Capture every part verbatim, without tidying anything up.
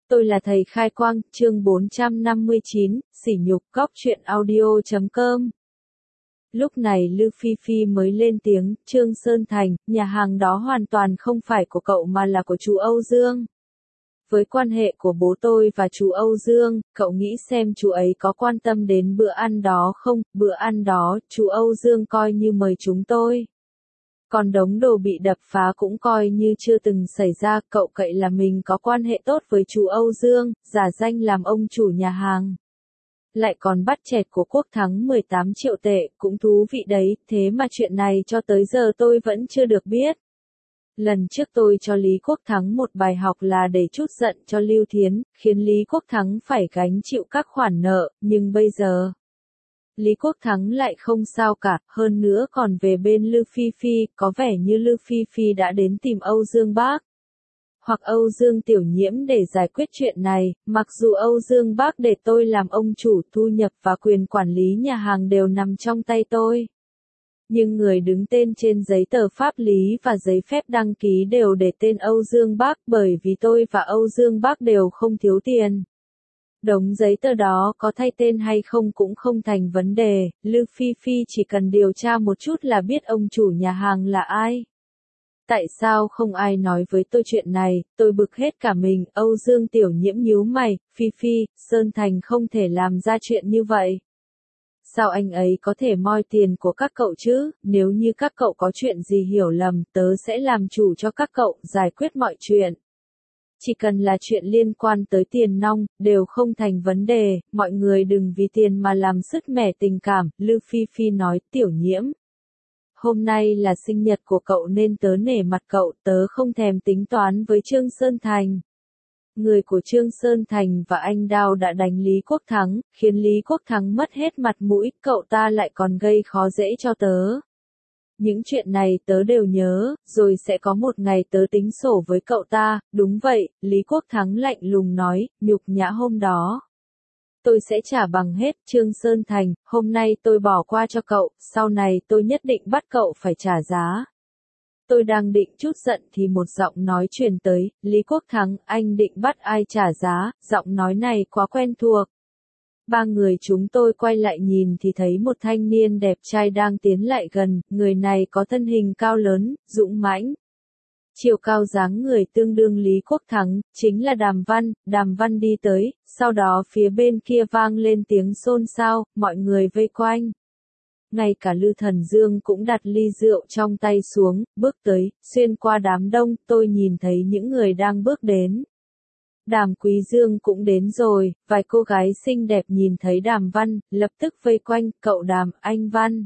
Tôi là thầy khai quang, chương bốn trăm năm mươi chín, sỉ nhục, cóc truyện audio chấm com. Lúc này Lư Phi Phi mới lên tiếng, Trương Sơn Thành, nhà hàng đó hoàn toàn không phải của cậu mà là của chú Âu Dương. Với quan hệ của bố tôi và chú Âu Dương, cậu nghĩ xem chú ấy có quan tâm đến bữa ăn đó không? Bữa ăn đó, chú Âu Dương coi như mời chúng tôi. Còn đống đồ bị đập phá cũng coi như chưa từng xảy ra, cậu cậy là mình có quan hệ tốt với chú Âu Dương, giả danh làm ông chủ nhà hàng. Lại còn bắt chẹt của Quốc Thắng mười tám triệu tệ, cũng thú vị đấy, thế mà chuyện này cho tới giờ tôi vẫn chưa được biết. Lần trước tôi cho Lý Quốc Thắng một bài học là để trút giận cho Lưu Thiến, khiến Lý Quốc Thắng phải gánh chịu các khoản nợ, nhưng bây giờ Lý Quốc Thắng lại không sao cả, hơn nữa còn về bên Lư Phi Phi, có vẻ như Lư Phi Phi đã đến tìm Âu Dương Bác hoặc Âu Dương Tiểu Nhiễm để giải quyết chuyện này, mặc dù Âu Dương Bác để tôi làm ông chủ, thu nhập và quyền quản lý nhà hàng đều nằm trong tay tôi. Nhưng người đứng tên trên giấy tờ pháp lý và giấy phép đăng ký đều để tên Âu Dương Bác, bởi vì tôi và Âu Dương Bác đều không thiếu tiền. Đống giấy tờ đó có thay tên hay không cũng không thành vấn đề, Lư Phi Phi chỉ cần điều tra một chút là biết ông chủ nhà hàng là ai. Tại sao không ai nói với tôi chuyện này, tôi bực hết cả mình, Âu Dương Tiểu Nhiễm nhíu mày, Phi Phi, Sơn Thành không thể làm ra chuyện như vậy. Sao anh ấy có thể moi tiền của các cậu chứ, nếu như các cậu có chuyện gì hiểu lầm, tớ sẽ làm chủ cho các cậu, giải quyết mọi chuyện. Chỉ cần là chuyện liên quan tới tiền nong, đều không thành vấn đề, mọi người đừng vì tiền mà làm sứt mẻ tình cảm, Lư Phi Phi nói, Tiểu Nhiễm. Hôm nay là sinh nhật của cậu nên tớ nể mặt cậu, tớ không thèm tính toán với Trương Sơn Thành. Người của Trương Sơn Thành và anh Đao đã đánh Lý Quốc Thắng, khiến Lý Quốc Thắng mất hết mặt mũi, cậu ta lại còn gây khó dễ cho tớ. Những chuyện này tớ đều nhớ, rồi sẽ có một ngày tớ tính sổ với cậu ta, đúng vậy, Lý Quốc Thắng lạnh lùng nói, nhục nhã hôm đó. Tôi sẽ trả bằng hết, Trương Sơn Thành, hôm nay tôi bỏ qua cho cậu, sau này tôi nhất định bắt cậu phải trả giá. Tôi đang định trút giận thì một giọng nói truyền tới, Lý Quốc Thắng, anh định bắt ai trả giá, giọng nói này quá quen thuộc. Ba người chúng tôi quay lại nhìn thì thấy một thanh niên đẹp trai đang tiến lại gần, người này có thân hình cao lớn, dũng mãnh. Chiều cao dáng người tương đương Lý Quốc Thắng, chính là Đàm Văn, Đàm Văn đi tới, sau đó phía bên kia vang lên tiếng xôn xao, mọi người vây quanh. Ngay cả Lư Thần Dương cũng đặt ly rượu trong tay xuống, bước tới, xuyên qua đám đông, tôi nhìn thấy những người đang bước đến. Đàm Quý Dương cũng đến rồi, vài cô gái xinh đẹp nhìn thấy Đàm Văn, lập tức vây quanh, cậu Đàm, anh Văn.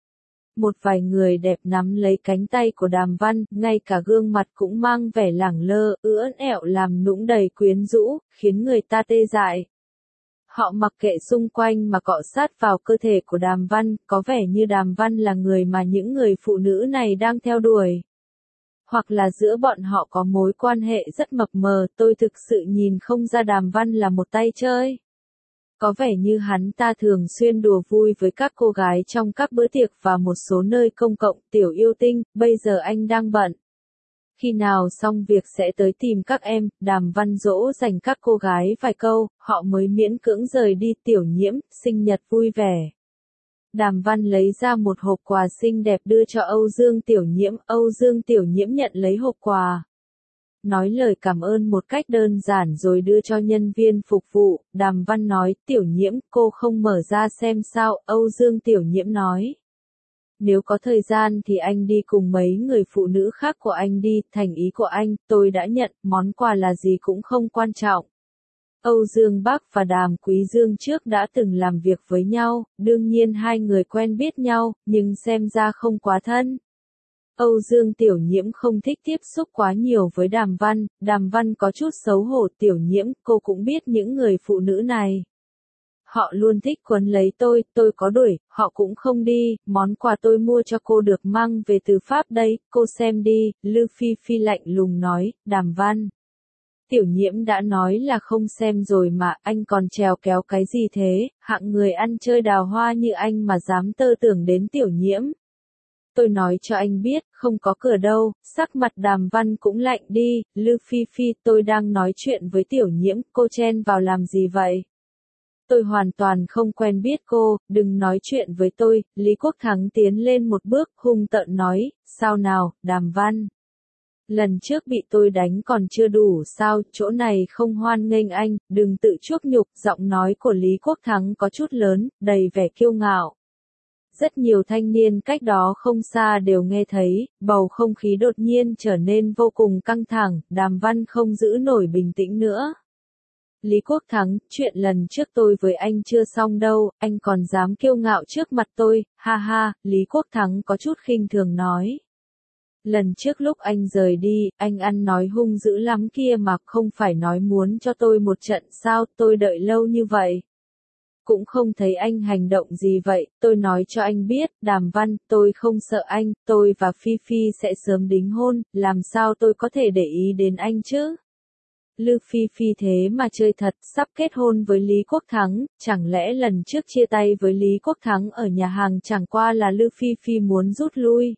Một vài người đẹp nắm lấy cánh tay của Đàm Văn, ngay cả gương mặt cũng mang vẻ lẳng lơ, ưỡn ẹo làm nũng đầy quyến rũ, khiến người ta tê dại. Họ mặc kệ xung quanh mà cọ sát vào cơ thể của Đàm Văn, có vẻ như Đàm Văn là người mà những người phụ nữ này đang theo đuổi. Hoặc là giữa bọn họ có mối quan hệ rất mập mờ, tôi thực sự nhìn không ra Đàm Văn là một tay chơi. Có vẻ như hắn ta thường xuyên đùa vui với các cô gái trong các bữa tiệc và một số nơi công cộng, Tiểu yêu tinh, bây giờ anh đang bận. Khi nào xong việc sẽ tới tìm các em, Đàm Văn dỗ dành các cô gái vài câu, họ mới miễn cưỡng rời đi. Tiểu Nhiễm, sinh nhật vui vẻ. Đàm Văn lấy ra một hộp quà xinh đẹp đưa cho Âu Dương Tiểu Nhiễm, Âu Dương Tiểu Nhiễm nhận lấy hộp quà. Nói lời cảm ơn một cách đơn giản rồi đưa cho nhân viên phục vụ, Đàm Văn nói, Tiểu Nhiễm, cô không mở ra xem sao, Âu Dương Tiểu Nhiễm nói. Nếu có thời gian thì anh đi cùng mấy người phụ nữ khác của anh đi, thành ý của anh, tôi đã nhận, món quà là gì cũng không quan trọng. Âu Dương Bác và Đàm Quý Dương trước đã từng làm việc với nhau, đương nhiên hai người quen biết nhau, nhưng xem ra không quá thân. Âu Dương Tiểu Nhiễm không thích tiếp xúc quá nhiều với Đàm Văn, Đàm Văn có chút xấu hổ. Tiểu Nhiễm, cô cũng biết những người phụ nữ này. Họ luôn thích quấn lấy tôi, tôi có đuổi, họ cũng không đi, món quà tôi mua cho cô được mang về từ Pháp đây, cô xem đi, Lư Phi Phi lạnh lùng nói, Đàm Văn. Tiểu Nhiễm đã nói là không xem rồi mà, anh còn trèo kéo cái gì thế, hạng người ăn chơi đào hoa như anh mà dám tơ tưởng đến Tiểu Nhiễm. tôi nói cho anh biết, không có cửa đâu, sắc mặt Đàm Văn cũng lạnh đi, Lư Phi Phi, tôi đang nói chuyện với Tiểu Nhiễm, cô chen vào làm gì vậy? Tôi hoàn toàn không quen biết cô, đừng nói chuyện với tôi, Lý Quốc Thắng tiến lên một bước, hung tợn nói, sao nào, Đàm Văn. Lần trước bị tôi đánh còn chưa đủ sao, chỗ này không hoan nghênh anh, đừng tự chuốc nhục, giọng nói của Lý Quốc Thắng có chút lớn, đầy vẻ kiêu ngạo. Rất nhiều thanh niên cách đó không xa đều nghe thấy, bầu không khí đột nhiên trở nên vô cùng căng thẳng, Đàm Văn không giữ nổi bình tĩnh nữa. Lý Quốc Thắng, chuyện lần trước tôi với anh chưa xong đâu, anh còn dám kiêu ngạo trước mặt tôi, ha ha, Lý Quốc Thắng có chút khinh thường nói. Lần trước lúc anh rời đi, anh ăn nói hung dữ lắm kia mà không phải nói muốn cho tôi một trận sao, tôi đợi lâu như vậy. Cũng không thấy anh hành động gì vậy, tôi nói cho anh biết, Đàm Văn, tôi không sợ anh, tôi và Phi Phi sẽ sớm đính hôn, làm sao tôi có thể để ý đến anh chứ? Lư Phi Phi thế mà chơi thật, sắp kết hôn với Lý Quốc Thắng, chẳng lẽ lần trước chia tay với Lý Quốc Thắng ở nhà hàng chẳng qua là Lư Phi Phi muốn rút lui.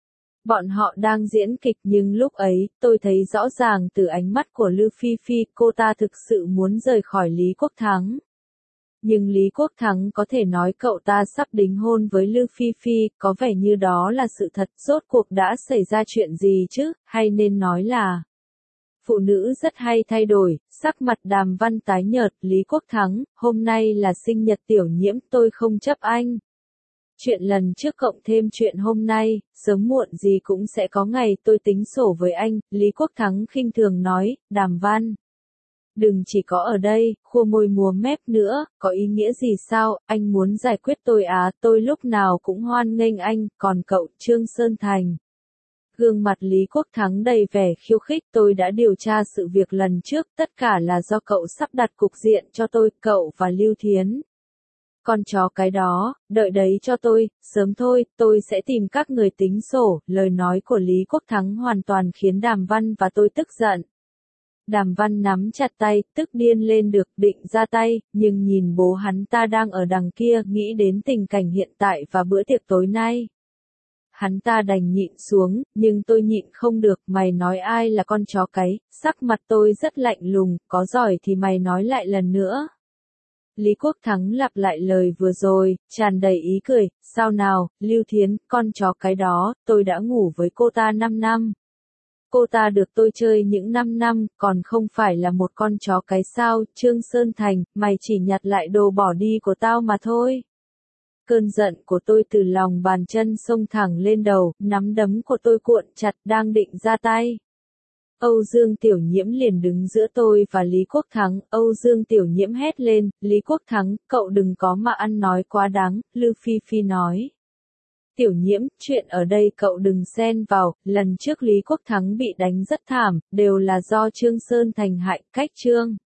Bọn họ đang diễn kịch nhưng lúc ấy, tôi thấy rõ ràng từ ánh mắt của Lư Phi Phi, cô ta thực sự muốn rời khỏi Lý Quốc Thắng. Nhưng Lý Quốc Thắng có thể nói cậu ta sắp đính hôn với Lư Phi Phi, có vẻ như đó là sự thật, rốt cuộc đã xảy ra chuyện gì chứ, hay nên nói là... Phụ nữ rất hay thay đổi, sắc mặt Đàm Văn tái nhợt, Lý Quốc Thắng, hôm nay là sinh nhật Tiểu Nhiễm, tôi không chấp anh. Chuyện lần trước cộng thêm chuyện hôm nay, sớm muộn gì cũng sẽ có ngày tôi tính sổ với anh, Lý Quốc Thắng khinh thường nói, Đàm Văn. Đừng chỉ có ở đây, khua môi múa mép nữa, có ý nghĩa gì sao, anh muốn giải quyết tôi à, tôi lúc nào cũng hoan nghênh anh, còn cậu, Trương Sơn Thành. Gương mặt Lý Quốc Thắng đầy vẻ khiêu khích, tôi đã điều tra sự việc lần trước, tất cả là do cậu sắp đặt cục diện cho tôi, cậu và Lưu Thiến. Con chó cái đó, đợi đấy cho tôi, sớm thôi, tôi sẽ tìm các người tính sổ, lời nói của Lý Quốc Thắng hoàn toàn khiến Đàm Văn và tôi tức giận. Đàm Văn nắm chặt tay, tức điên lên được, định ra tay, nhưng nhìn bố hắn ta đang ở đằng kia, nghĩ đến tình cảnh hiện tại và bữa tiệc tối nay. Hắn ta đành nhịn xuống, nhưng tôi nhịn không được, mày nói ai là con chó cái, sắc mặt tôi rất lạnh lùng, có giỏi thì mày nói lại lần nữa. Lý Quốc Thắng lặp lại lời vừa rồi, tràn đầy ý cười, sao nào, Lưu Thiến, con chó cái đó, tôi đã ngủ với cô ta năm năm. Cô ta được tôi chơi những năm năm, còn không phải là một con chó cái sao, Trương Sơn Thành, mày chỉ nhặt lại đồ bỏ đi của tao mà thôi. Cơn giận của tôi từ lòng bàn chân xông thẳng lên đầu, nắm đấm của tôi cuộn chặt đang định ra tay. Âu Dương Tiểu Nhiễm liền đứng giữa tôi và Lý Quốc Thắng, Âu Dương Tiểu Nhiễm hét lên, Lý Quốc Thắng, cậu đừng có mà ăn nói quá đáng, Lư Phi Phi nói. Tiểu Nhiễm, chuyện ở đây cậu đừng xen vào, lần trước Lý Quốc Thắng bị đánh rất thảm, đều là do Trương Sơn Thành hại, cách Trương.